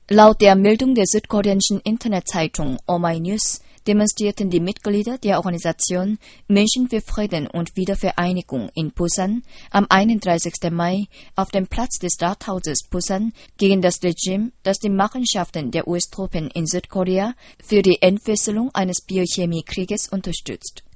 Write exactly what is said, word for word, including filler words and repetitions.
Laut der Meldung der südkoreanischen Internetzeitung Omai News demonstrierten die Mitglieder der Organisation Menschen für Frieden und Wiedervereinigung in Busan am einunddreißigsten Mai auf dem Platz des Rathauses Busan gegen das Regime, das die Machenschaften der U S-Truppen in Südkorea für die Entfesselung eines Biochemiekrieges unterstützt.